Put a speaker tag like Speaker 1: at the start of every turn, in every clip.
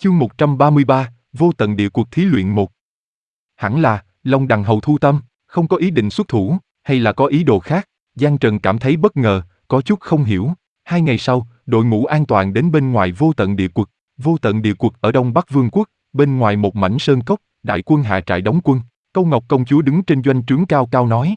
Speaker 1: Chương 133, Vô tận địa cuộc thí luyện 1. Hẳn là, Long Đằng Hầu thu tâm, không có ý định xuất thủ, hay là có ý đồ khác. Giang Trần cảm thấy bất ngờ, có chút không hiểu. 2 ngày sau, đội ngũ an toàn đến bên ngoài vô tận địa quật. Vô tận địa quật ở Đông Bắc Vương quốc, bên ngoài một mảnh sơn cốc, đại quân hạ trại đóng quân. Câu Ngọc công chúa đứng trên doanh trướng cao cao nói: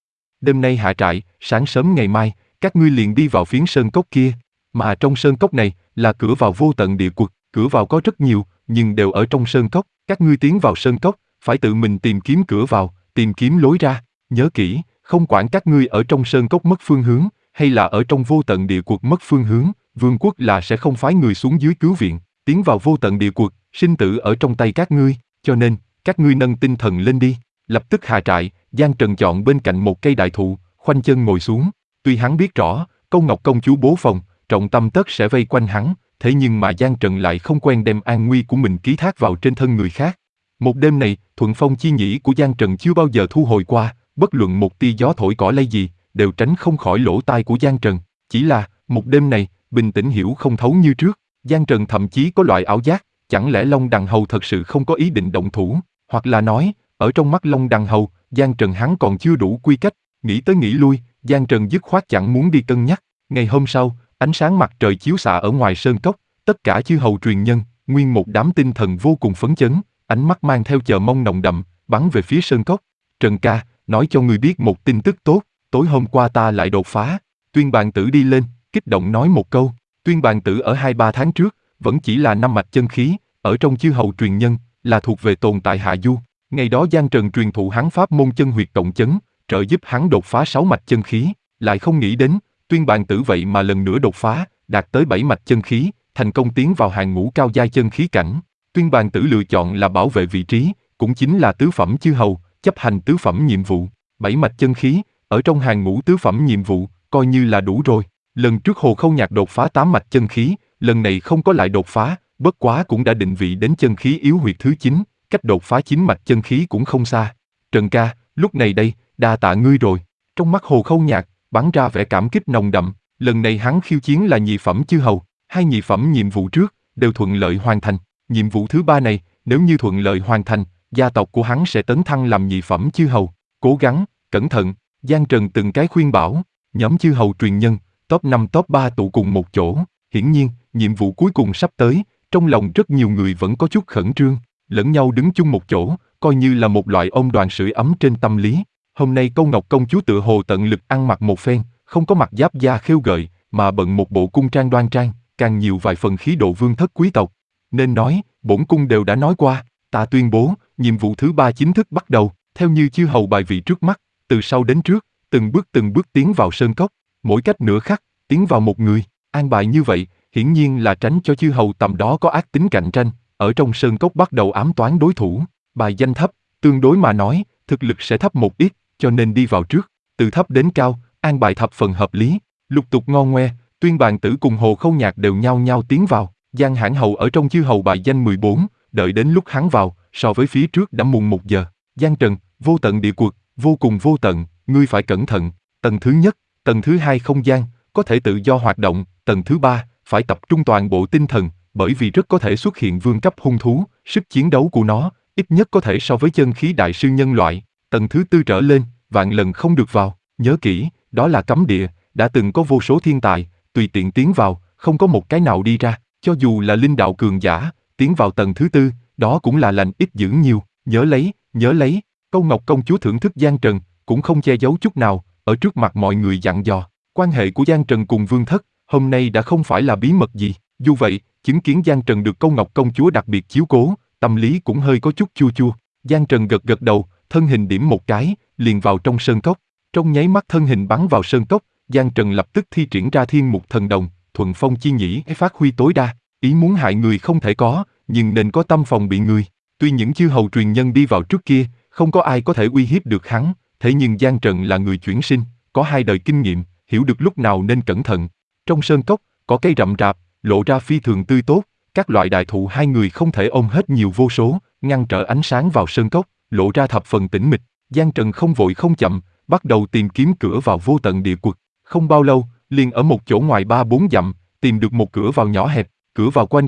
Speaker 1: đêm nay hạ trại, sáng sớm ngày mai, các ngươi liền đi vào phiến sơn cốc kia. Mà trong sơn cốc này, là cửa vào vô tận địa quật. Cửa vào có rất nhiều, nhưng đều ở trong sơn cốc. Các ngươi tiến vào sơn cốc, phải tự mình tìm kiếm cửa vào, tìm kiếm lối ra. Nhớ kỹ, không quản các ngươi ở trong sơn cốc mất phương hướng, hay là ở trong vô tận địa quật mất phương hướng, vương quốc là sẽ không phái người xuống dưới cứu viện. Tiến vào vô tận địa quật, sinh tử ở trong tay các ngươi, cho nên, các ngươi nâng tinh thần lên đi. Lập tức hạ trại, Giang Trần chọn bên cạnh một cây đại thụ, khoanh chân ngồi xuống. Tuy hắn biết rõ, Câu Ngọc công chúa bố phòng, trọng tâm tất sẽ vây quanh hắn, thế nhưng mà Giang Trần lại không quen đem an nguy của mình ký thác vào trên thân người khác. Một đêm này, thuận phong chi nhĩ của Giang Trần chưa bao giờ thu hồi qua, bất luận một tia gió thổi cỏ lay gì, đều tránh không khỏi lỗ tai của Giang Trần. Chỉ là, một đêm này, bình tĩnh hiểu không thấu như trước. Giang Trần thậm chí có loại ảo giác, chẳng lẽ Long Đằng Hầu thật sự không có ý định động thủ, hoặc là nói, ở trong mắt Long Đằng Hầu, Giang Trần hắn còn chưa đủ quy cách. Nghĩ tới nghĩ lui, Giang Trần dứt khoát chẳng muốn đi cân nhắc. Ngày hôm sau, ánh sáng mặt trời chiếu xạ ở ngoài sơn cốc, tất cả chư hầu truyền nhân, nguyên một đám tinh thần vô cùng phấn chấn, ánh mắt mang theo chờ mong nồng đậm, bắn về phía sơn cốc. Trần ca, nói cho người biết một tin tức tốt, tối hôm qua ta lại đột phá. Tuyên Bàn Tử đi lên, kích động nói một câu. Tuyên Bàn Tử ở 2-3 tháng trước, vẫn chỉ là 5 mạch chân khí, ở trong chư hầu truyền nhân, là thuộc về tồn tại hạ du. Ngày đó Giang Trần truyền thụ hắn pháp môn chân huyệt cộng chấn, trợ giúp hắn đột phá 6 mạch chân khí, lại không nghĩ đến, Tuyên Bàn Tử vậy mà lần nữa đột phá, đạt tới 7 mạch chân khí, thành công tiến vào hàng ngũ cao giai chân khí cảnh. Tuyên Bàn Tử lựa chọn là bảo vệ vị trí, cũng chính là tứ phẩm chư hầu, chấp hành tứ phẩm nhiệm vụ. 7 mạch chân khí, ở trong hàng ngũ tứ phẩm nhiệm vụ, coi như là đủ rồi. Lần trước Hồ Khâu Nhạc đột phá 8 mạch chân khí, lần này không có lại đột phá, bất quá cũng đã định vị đến chân khí yếu huyệt thứ 9, cách đột phá 9 mạch chân khí cũng không xa. Trần ca, lúc này đây, đa tạ ngươi rồi. Trong mắt Hồ Khâu Nhạc, bắn ra vẻ cảm kích nồng đậm, lần này hắn khiêu chiến là nhị phẩm chư hầu, 2 nhị phẩm nhiệm vụ trước, đều thuận lợi hoàn thành. Nhiệm vụ thứ 3 này, nếu như thuận lợi hoàn thành, gia tộc của hắn sẽ tấn thăng làm nhị phẩm chư hầu. Cố gắng, cẩn thận, Giang Trần từng cái khuyên bảo. Nhóm chư hầu truyền nhân, top 5 top 3 tụ cùng một chỗ. Hiển nhiên, nhiệm vụ cuối cùng sắp tới, trong lòng rất nhiều người vẫn có chút khẩn trương, lẫn nhau đứng chung một chỗ, coi như là một loại ôm đoàn sưởi ấm trên tâm lý. Hôm nay Câu Ngọc công chúa tựa hồ tận lực ăn mặc một phen, không có mặc giáp da khêu gợi, mà bận một bộ cung trang đoan trang, càng nhiều vài phần khí độ vương thất quý tộc. Nên nói, bổn cung đều đã nói qua, ta tuyên bố, nhiệm vụ thứ 3 chính thức bắt đầu, theo như chư hầu bài vị trước mắt, từ sau đến trước, từng bước tiến vào sơn cốc, mỗi cách nửa khắc, tiến vào một người. An bài như vậy, hiển nhiên là tránh cho chư hầu tầm đó có ác tính cạnh tranh, ở trong sơn cốc bắt đầu ám toán đối thủ. Bài danh thấp, tương đối mà nói, thực lực sẽ thấp một ít, cho nên đi vào trước, từ thấp đến cao, an bài thập phần hợp lý. Lục tục ngon ngoe, Tuyên Bàn Tử cùng Hồ Khâu Nhạc đều nhao nhao tiến vào. Giang Hãn Hầu ở trong chư hầu bài danh 14, đợi đến lúc hắn vào, so với phía trước đã muộn 1 giờ. Giang Trần, vô tận địa quật, vô cùng vô tận, ngươi phải cẩn thận. Tầng thứ nhất, tầng thứ 2 không gian, có thể tự do hoạt động. Tầng thứ 3, phải tập trung toàn bộ tinh thần, bởi vì rất có thể xuất hiện vương cấp hung thú, sức chiến đấu của nó, ít nhất có thể so với chân khí đại sư nhân loại. Tầng thứ 4 trở lên, vạn lần không được vào, nhớ kỹ, đó là cấm địa, đã từng có vô số thiên tài, tùy tiện tiến vào, không có một cái nào đi ra, cho dù là linh đạo cường giả, tiến vào tầng thứ 4, đó cũng là lành ít dữ nhiều, nhớ lấy, Câu Ngọc công chúa thưởng thức Giang Trần, cũng không che giấu chút nào, ở trước mặt mọi người dặn dò, quan hệ của Giang Trần cùng vương thất, hôm nay đã không phải là bí mật gì, dù vậy, chứng kiến Giang Trần được Câu Ngọc công chúa đặc biệt chiếu cố, tâm lý cũng hơi có chút chua chua. Giang Trần gật gật đầu, thân hình điểm một cái, liền vào trong sơn cốc. Trong nháy mắt thân hình bắn vào sơn cốc, Giang Trần lập tức thi triển ra Thiên Mục Thần Đồng, thuận phong chi nhĩ phát huy tối đa. Ý muốn hại người không thể có, nhưng nên có tâm phòng bị người. Tuy những chư hầu truyền nhân đi vào trước kia, không có ai có thể uy hiếp được hắn, thế nhưng Giang Trần là người chuyển sinh, có 2 đời kinh nghiệm, hiểu được lúc nào nên cẩn thận. Trong sơn cốc, có cây rậm rạp, lộ ra phi thường tươi tốt, các loại đại thụ 2 người không thể ôm hết nhiều vô số, ngăn trở ánh sáng vào sơn cốc, lộ ra thập phần tĩnh mịch. Giang Trần không vội không chậm, bắt đầu tìm kiếm cửa vào vô tận địa quật. Không bao lâu, liền ở một chỗ ngoài 3-4 dặm, tìm được một cửa vào nhỏ hẹp, cửa vào quanh co,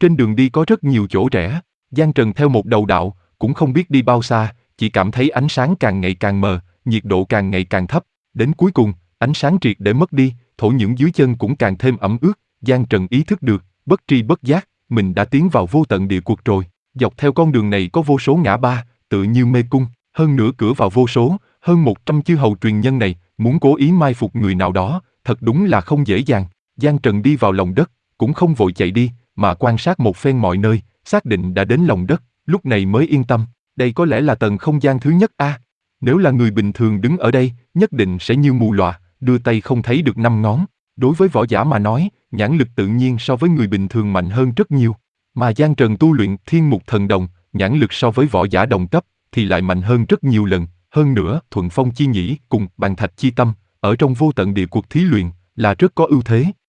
Speaker 1: Trên đường đi có rất nhiều chỗ rẽ, Giang Trần theo một đầu đạo, cũng không biết đi bao xa, chỉ cảm thấy ánh sáng càng ngày càng mờ, nhiệt độ càng ngày càng thấp. Đến cuối cùng, ánh sáng triệt để mất đi, thổ nhưỡng dưới chân cũng càng thêm ẩm ướt. Giang Trần ý thức được, bất tri bất giác, mình đã tiến vào vô tận địa cuộc rồi. Dọc theo con đường này có vô số ngã ba, tựa như mê cung, hơn nữa cửa vào vô số, hơn 100 chư hầu truyền nhân này, muốn cố ý mai phục người nào đó, thật đúng là không dễ dàng. Giang Trần đi vào lòng đất, cũng không vội chạy đi, mà quan sát một phen mọi nơi, xác định đã đến lòng đất, lúc này mới yên tâm. Đây có lẽ là tầng không gian thứ nhất a. Nếu là người bình thường đứng ở đây, nhất định sẽ như mù lòa, đưa tay không thấy được năm ngón. Đối với võ giả mà nói, nhãn lực tự nhiên so với người bình thường mạnh hơn rất nhiều. Mà Giang Trần tu luyện Thiên Mục Thần Đồng, nhãn lực so với võ giả đồng cấp thì lại mạnh hơn rất nhiều lần. Hơn nữa, Thuận Phong Chi Nhĩ cùng Bàn Thạch Chi Tâm, ở trong vô tận địa cuộc thí luyện, là rất có ưu thế.